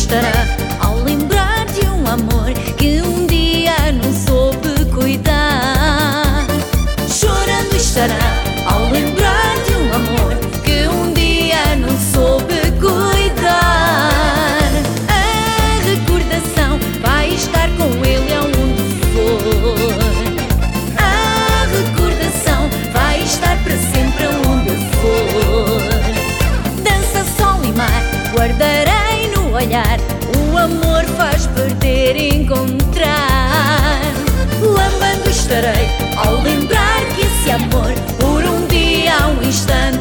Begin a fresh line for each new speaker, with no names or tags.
estará ao lembrar de um amor que um dia não soube cuidar. Chorando estará ao lembrar de um amor que um dia não soube cuidar. A recordação vai estar com ele aonde for. A recordação vai estar para sempre aonde for. Dança, sol e mar, guardarei no olhar. O amor faz perder e encontrar. Lambando estarei ao lembrar que esse amor por um dia, um instante